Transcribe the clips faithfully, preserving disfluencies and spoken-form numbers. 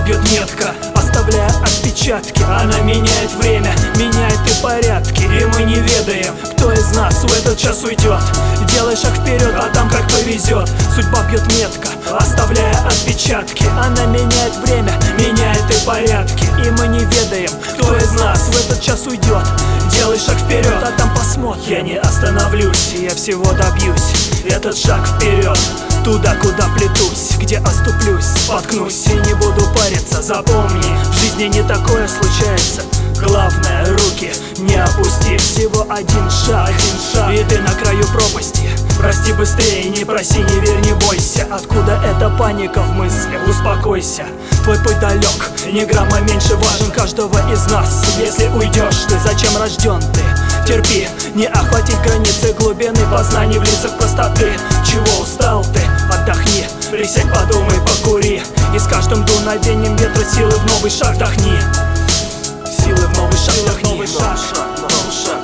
бьет метко, оставляя отпечатки. Она меняет время, меняет и порядки. И мы не ведаем, кто из нас в этот час уйдет. Делай шаг вперед, а там как повезет. Судьба бьет метко, оставляя отпечатки. Она меняет время, меняет и порядки. И мы не ведаем, кто из нас в этот час уйдет. Делай шаг вперед, а там посмотрим. Я не остановлюсь, я всего добьюсь. Этот шаг вперед, туда, куда плетусь, где оступлюсь, споткнусь и не буду париться. Запомни, в жизни не такое случается. Главное, руки не опусти. Всего один шаг, один шаг, и ты на краю пропасти. Прости быстрее, не проси, не верь, не бойся. Откуда эта паника в мыслях? Успокойся, твой путь далек, ни грамма меньше важен каждого из нас. Если уйдешь ты, зачем рожден ты? Терпи, не охватить границы глубины познаний в лицах простоты. Чего устал ты? Отдохни, присядь, подумай, покури. И с каждым дуновением ветра силы в новый шаг вдохни. Силы в новый шаг, вдохни. Новый шаг, новый шаг.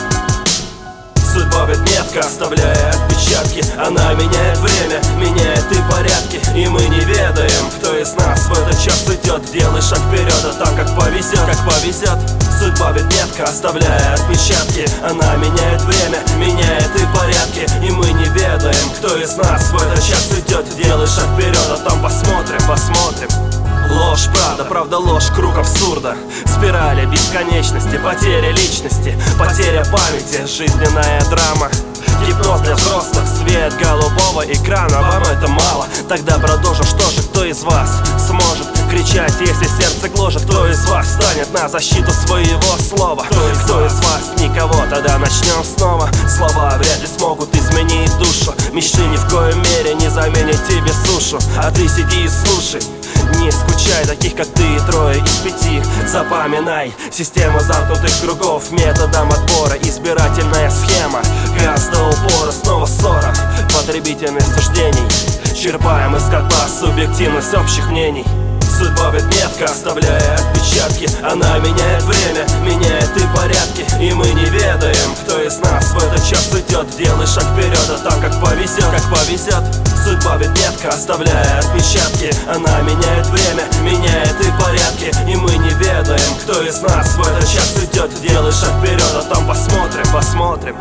Судьба бьет метко, оставляя отпечатки. Она меняет время, меняет и порядки. И мы не ведаем, кто из нас в этот час идет. Делай шаг вперед, а там как повезет, как повезет. Судьба бьет метко, оставляя отпечатки. Она меняет время, меняет и порядки. И мы не ведаем, кто из нас в этот час идет. Делай шаг вперед, а там посмотрим, посмотрим. Ложь, правда, правда, ложь, круг абсурда. Спирали бесконечности, потеря личности, потеря памяти, жизненная драма. Гипноз для взрослых, свет голубого экрана. Вам это мало? Тогда продолжим. Что же, кто из вас сможет кричать, если сердце гложет? Кто из вас встанет на защиту своего слова? Кто из, кто из вас? Никого. Тогда начнем снова. Слова вряд ли смогут изменить душу. Мечты ни в коем мере не заменят тебе сушу. А ты сиди и слушай, не скучай, таких как ты трое из пяти. Запоминай, система замкнутых кругов, методом отбора, избирательная схема. Газ до упора, снова ссора, потребительных суждений. Черпаем из котла субъективность общих мнений. Судьба бьет метко, оставляя отпечатки. Она меняет время, меняет и порядки. И мы не ведаем, кто из нас в этот час идет. Делай шаг вперед, а там как повезет, как повезет. Судьба бьет метко, оставляя отпечатки. Она меняет время, меняет и порядки. И мы не ведаем, кто из нас в этот час идет. Делай шаг вперед, а там посмотрим, посмотрим.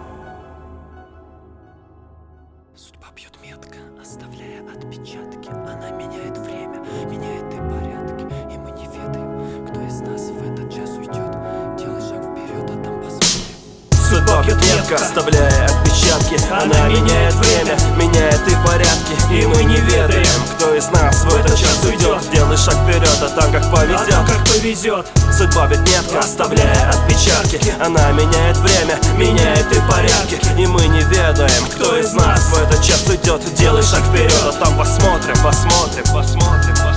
Судьба бьет метко, оставляя отпечатки. Она меняет время, меняет и порядки. И мы не ведаем, кто из нас в этот час уйдет. Делай шаг вперед, а там посмотрим. Судьба бьет метко, оставляя отпечатки. Она меняет время, меняет и порядки. И мы не ведаем, кто из нас в этот час уйдет. Делай шаг вперед, а там как повезет, а там как повезет. Судьба бьет метко, оставляя отпечатки. Она меняет время, меняет и порядки. И мы не ведаем, кто из нас в этот час уйдет. Делай шаг вперед, а там посмотрим, посмотрим, посмотрим.